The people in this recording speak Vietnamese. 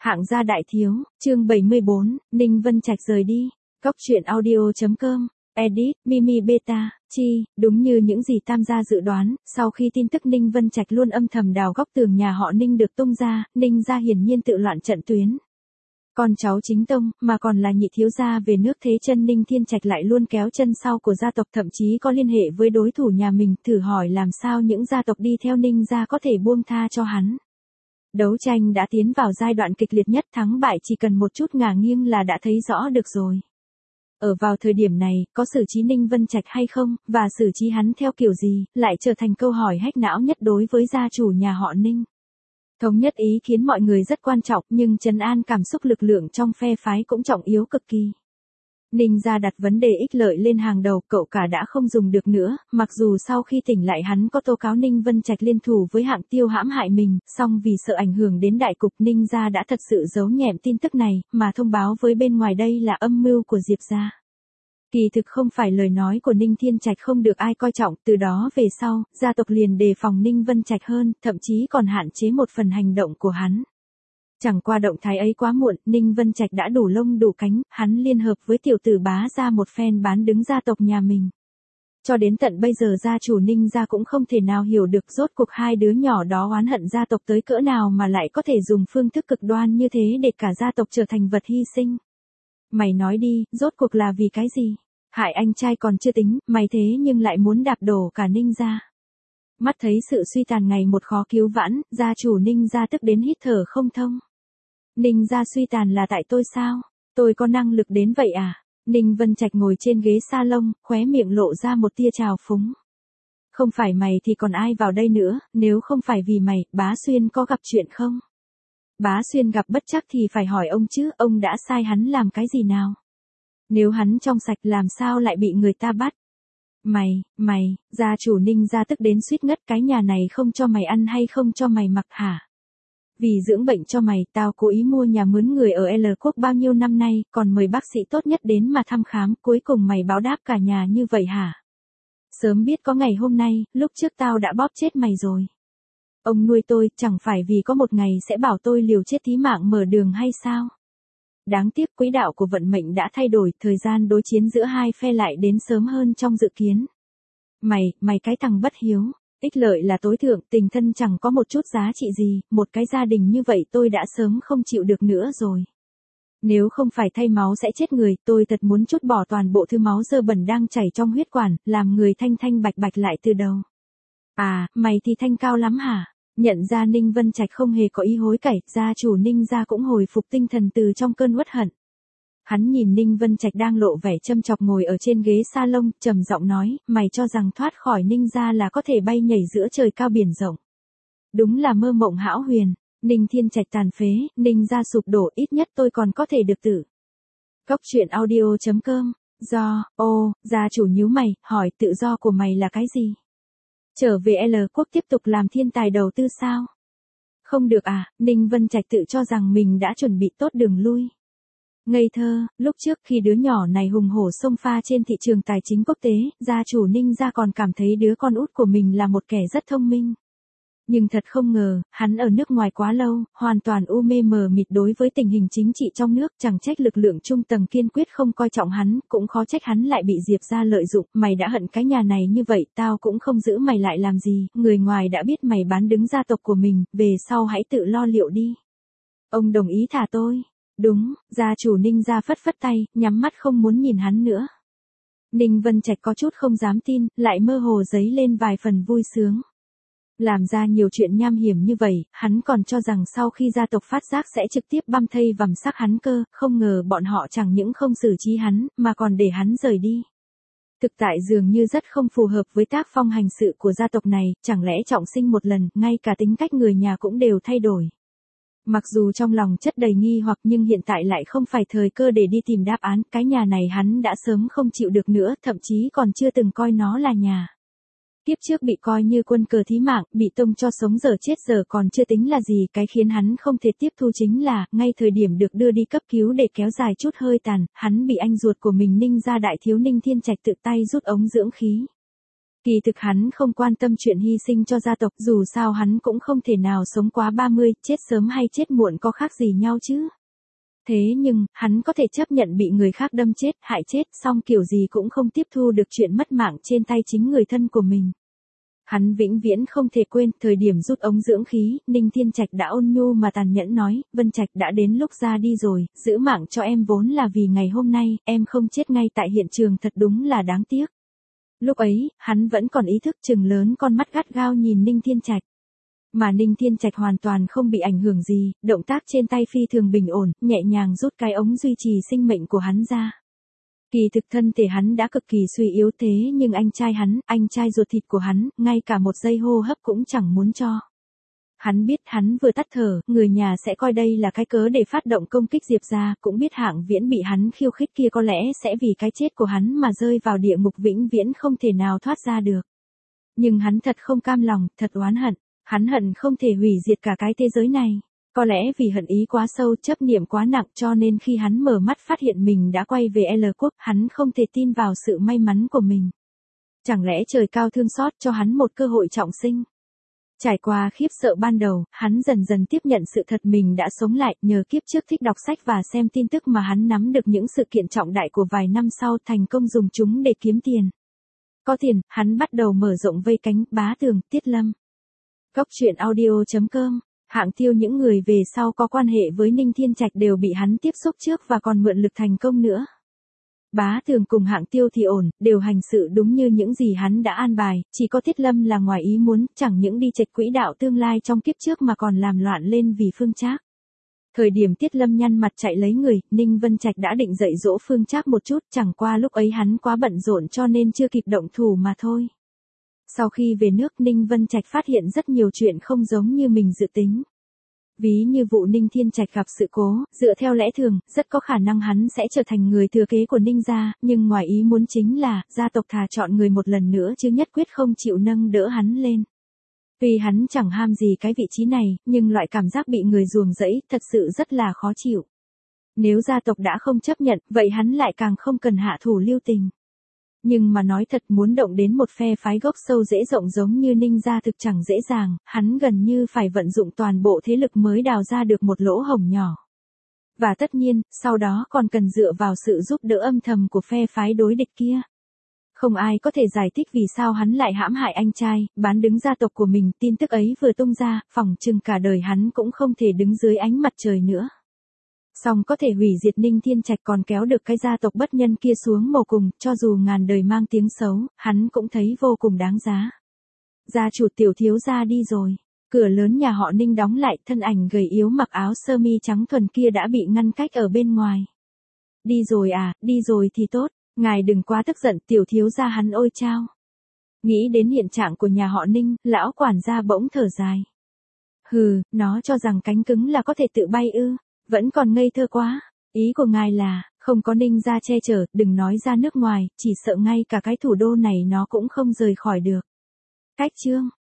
Hạng gia đại thiếu, chương 74, Ninh Vân Trạch rời đi. Cóc truyện audio.com, edit, Mimi Beta, chi, đúng như những gì Tam gia dự đoán, sau khi tin tức Ninh Vân Trạch luôn âm thầm đào góc tường nhà họ Ninh được tung ra, Ninh gia hiển nhiên tự loạn trận tuyến. Con cháu chính tông, mà còn là nhị thiếu gia về nước thế chân Ninh Thiên Trạch lại luôn kéo chân sau của gia tộc, thậm chí có liên hệ với đối thủ nhà mình, thử hỏi làm sao những gia tộc đi theo Ninh gia có thể buông tha cho hắn. Đấu tranh đã tiến vào giai đoạn kịch liệt nhất, thắng bại chỉ cần một chút ngả nghiêng là đã thấy rõ được rồi. Ở vào thời điểm này, có xử trí Ninh Vân Trạch hay không, và xử trí hắn theo kiểu gì, lại trở thành câu hỏi hack não nhất đối với gia chủ nhà họ Ninh. Thống nhất ý kiến mọi người rất quan trọng, nhưng trấn an cảm xúc lực lượng trong phe phái cũng trọng yếu cực kỳ. Ninh gia đặt vấn đề ích lợi lên hàng đầu, cậu cả đã không dùng được nữa, mặc dù sau khi tỉnh lại hắn có tố cáo Ninh Vân Trạch liên thủ với Hạng Tiêu hãm hại mình, song vì sợ ảnh hưởng đến đại cục, Ninh gia đã thật sự giấu nhẹm tin tức này, mà thông báo với bên ngoài đây là âm mưu của Diệp gia. Kỳ thực không phải lời nói của Ninh Thiên Trạch không được ai coi trọng, từ đó về sau, gia tộc liền đề phòng Ninh Vân Trạch hơn, thậm chí còn hạn chế một phần hành động của hắn. Chẳng qua động thái ấy quá muộn, Ninh Vân Trạch đã đủ lông đủ cánh, hắn liên hợp với tiểu tử Bá ra một phen bán đứng gia tộc nhà mình. Cho đến tận bây giờ gia chủ Ninh gia cũng không thể nào hiểu được rốt cuộc hai đứa nhỏ đó oán hận gia tộc tới cỡ nào mà lại có thể dùng phương thức cực đoan như thế để cả gia tộc trở thành vật hy sinh. Mày nói đi, rốt cuộc là vì cái gì? Hại anh trai còn chưa tính, mày thế nhưng lại muốn đạp đổ cả Ninh gia. Mắt thấy sự suy tàn ngày một khó cứu vãn, gia chủ Ninh gia tức đến hít thở không thông. Ninh gia suy tàn là tại tôi sao? Tôi có năng lực đến vậy à? Ninh Vân Trạch ngồi trên ghế salon, khóe miệng lộ ra một tia trào phúng. Không phải mày thì còn ai vào đây nữa, nếu không phải vì mày, Bá Xuyên có gặp chuyện không? Bá Xuyên gặp bất trắc thì phải hỏi ông chứ, ông đã sai hắn làm cái gì nào? Nếu hắn trong sạch làm sao lại bị người ta bắt? Mày, gia chủ Ninh gia tức đến suýt ngất, cái nhà này không cho mày ăn hay không cho mày mặc hả? Vì dưỡng bệnh cho mày, tao cố ý mua nhà mướn người ở L Quốc bao nhiêu năm nay, còn mời bác sĩ tốt nhất đến mà thăm khám, cuối cùng mày báo đáp cả nhà như vậy hả? Sớm biết có ngày hôm nay, lúc trước tao đã bóp chết mày rồi. Ông nuôi tôi, chẳng phải vì có một ngày sẽ bảo tôi liều chết tí mạng mở đường hay sao? Đáng tiếc quỹ đạo của vận mệnh đã thay đổi, thời gian đối chiến giữa hai phe lại đến sớm hơn trong dự kiến. Mày cái thằng bất hiếu, ích lợi là tối thượng, tình thân chẳng có một chút giá trị gì, một cái gia đình như vậy tôi đã sớm không chịu được nữa rồi. Nếu không phải thay máu sẽ chết người, tôi thật muốn trút bỏ toàn bộ thứ máu dơ bẩn đang chảy trong huyết quản, làm người thanh thanh bạch bạch lại từ đầu. À, mày thì thanh cao lắm hả? Nhận ra Ninh Vân Trạch không hề có ý hối cải, gia chủ Ninh gia cũng hồi phục tinh thần từ trong cơn uất hận. Hắn nhìn Ninh Vân Trạch đang lộ vẻ châm chọc ngồi ở trên ghế salon, trầm giọng nói, mày cho rằng thoát khỏi Ninh gia là có thể bay nhảy giữa trời cao biển rộng. Đúng là mơ mộng hão huyền, Ninh Thiên Trạch tàn phế, Ninh gia sụp đổ, ít nhất tôi còn có thể được tử. Cóc truyện audio.com, gia chủ nhíu mày, hỏi tự do của mày là cái gì? Trở về L Quốc tiếp tục làm thiên tài đầu tư sao? Không được à, Ninh Vân Trạch tự cho rằng mình đã chuẩn bị tốt đường lui. Ngây thơ, lúc trước khi đứa nhỏ này hùng hổ xông pha trên thị trường tài chính quốc tế, gia chủ Ninh gia còn cảm thấy đứa con út của mình là một kẻ rất thông minh. Nhưng thật không ngờ, hắn ở nước ngoài quá lâu, hoàn toàn u mê mờ mịt đối với tình hình chính trị trong nước, chẳng trách lực lượng trung tầng kiên quyết không coi trọng hắn, cũng khó trách hắn lại bị Diệp gia lợi dụng, mày đã hận cái nhà này như vậy, tao cũng không giữ mày lại làm gì, người ngoài đã biết mày bán đứng gia tộc của mình, về sau hãy tự lo liệu đi. Ông đồng ý thả tôi. Đúng, gia chủ Ninh gia phất phất tay, nhắm mắt không muốn nhìn hắn nữa. Ninh Vân Trạch có chút không dám tin, lại mơ hồ dấy lên vài phần vui sướng. Làm ra nhiều chuyện nham hiểm như vậy, hắn còn cho rằng sau khi gia tộc phát giác sẽ trực tiếp băm thây vằm xác hắn cơ, không ngờ bọn họ chẳng những không xử trí hắn, mà còn để hắn rời đi. Thực tại dường như rất không phù hợp với tác phong hành sự của gia tộc này, chẳng lẽ trọng sinh một lần, ngay cả tính cách người nhà cũng đều thay đổi. Mặc dù trong lòng chất đầy nghi hoặc nhưng hiện tại lại không phải thời cơ để đi tìm đáp án, cái nhà này hắn đã sớm không chịu được nữa, thậm chí còn chưa từng coi nó là nhà. Tiếp trước bị coi như quân cờ thí mạng, bị tông cho sống giờ chết giờ còn chưa tính là gì, cái khiến hắn không thể tiếp thu chính là, ngay thời điểm được đưa đi cấp cứu để kéo dài chút hơi tàn, hắn bị anh ruột của mình Ninh gia đại thiếu Ninh Thiên Trạch tự tay rút ống dưỡng khí. Kỳ thực hắn không quan tâm chuyện hy sinh cho gia tộc, dù sao hắn cũng không thể nào sống quá 30, chết sớm hay chết muộn có khác gì nhau chứ. Thế nhưng, hắn có thể chấp nhận bị người khác đâm chết, hại chết, song kiểu gì cũng không tiếp thu được chuyện mất mạng trên tay chính người thân của mình. Hắn vĩnh viễn không thể quên, thời điểm rút ống dưỡng khí, Ninh Thiên Trạch đã ôn nhu mà tàn nhẫn nói, Vân Trạch đã đến lúc ra đi rồi, giữ mạng cho em vốn là vì ngày hôm nay, em không chết ngay tại hiện trường thật đúng là đáng tiếc. Lúc ấy, hắn vẫn còn ý thức, chừng lớn con mắt gắt gao nhìn Ninh Thiên Trạch. Mà Ninh Thiên Trạch hoàn toàn không bị ảnh hưởng gì, động tác trên tay phi thường bình ổn, nhẹ nhàng rút cái ống duy trì sinh mệnh của hắn ra. Kỳ thực thân thể hắn đã cực kỳ suy yếu thế nhưng anh trai ruột thịt của hắn, ngay cả một giây hô hấp cũng chẳng muốn cho. Hắn biết hắn vừa tắt thở, người nhà sẽ coi đây là cái cớ để phát động công kích Diệp gia, cũng biết Hạng Viễn bị hắn khiêu khích kia có lẽ sẽ vì cái chết của hắn mà rơi vào địa ngục vĩnh viễn không thể nào thoát ra được. Nhưng hắn thật không cam lòng, thật oán hận, hắn hận không thể hủy diệt cả cái thế giới này. Có lẽ vì hận ý quá sâu, chấp niệm quá nặng cho nên khi hắn mở mắt phát hiện mình đã quay về L quốc, hắn không thể tin vào sự may mắn của mình. Chẳng lẽ trời cao thương xót cho hắn một cơ hội trọng sinh? Trải qua khiếp sợ ban đầu, hắn dần dần tiếp nhận sự thật mình đã sống lại, nhờ kiếp trước thích đọc sách và xem tin tức mà hắn nắm được những sự kiện trọng đại của vài năm sau, thành công dùng chúng để kiếm tiền. Có tiền, hắn bắt đầu mở rộng vây cánh, Bá Tường, Tiết Lâm. Góc truyện audio.com. Hạng Tiêu những người về sau có quan hệ với Ninh Thiên Trạch đều bị hắn tiếp xúc trước và còn mượn lực thành công nữa. Bá Tường cùng Hạng Tiêu thì ổn, đều hành sự đúng như những gì hắn đã an bài, chỉ có Tiết Lâm là ngoài ý muốn, chẳng những đi chệch quỹ đạo tương lai trong kiếp trước mà còn làm loạn lên vì Phương Trác. Thời điểm Tiết Lâm nhăn mặt chạy lấy người, Ninh Vân Trạch đã định dạy dỗ Phương Trác một chút, chẳng qua lúc ấy hắn quá bận rộn cho nên chưa kịp động thủ mà thôi. Sau khi về nước, Ninh Vân Trạch phát hiện rất nhiều chuyện không giống như mình dự tính. Ví như vụ Ninh Thiên Trạch gặp sự cố, dựa theo lẽ thường, rất có khả năng hắn sẽ trở thành người thừa kế của Ninh gia, nhưng ngoài ý muốn chính là, gia tộc thà chọn người một lần nữa chứ nhất quyết không chịu nâng đỡ hắn lên. Tuy hắn chẳng ham gì cái vị trí này, nhưng loại cảm giác bị người ruồng rẫy, thật sự rất là khó chịu. Nếu gia tộc đã không chấp nhận, vậy hắn lại càng không cần hạ thủ lưu tình. Nhưng mà nói thật, muốn động đến một phe phái gốc sâu dễ rộng giống như Ninh gia thực chẳng dễ dàng, hắn gần như phải vận dụng toàn bộ thế lực mới đào ra được một lỗ hổng nhỏ. Và tất nhiên, sau đó còn cần dựa vào sự giúp đỡ âm thầm của phe phái đối địch kia. Không ai có thể giải thích vì sao hắn lại hãm hại anh trai, bán đứng gia tộc của mình, tin tức ấy vừa tung ra, phỏng chừng cả đời hắn cũng không thể đứng dưới ánh mặt trời nữa. Song có thể hủy diệt Ninh Thiên Trạch còn kéo được cái gia tộc bất nhân kia xuống mồ cùng, cho dù ngàn đời mang tiếng xấu, hắn cũng thấy vô cùng đáng giá. Gia chủ Tiểu thiếu gia đi rồi. Cửa lớn nhà họ Ninh đóng lại, thân ảnh gầy yếu mặc áo sơ mi trắng thuần kia đã bị ngăn cách ở bên ngoài. Đi rồi à, đi rồi thì tốt, ngài đừng quá tức giận, Tiểu thiếu gia hắn ôi chao. Nghĩ đến hiện trạng của nhà họ Ninh, lão quản gia bỗng thở dài. Hừ, nó cho rằng cánh cứng là có thể tự bay ư. Vẫn còn ngây thơ quá, ý của ngài là, không có Ninh gia che chở, đừng nói ra nước ngoài, chỉ sợ ngay cả cái thủ đô này nó cũng không rời khỏi được. Cách chương.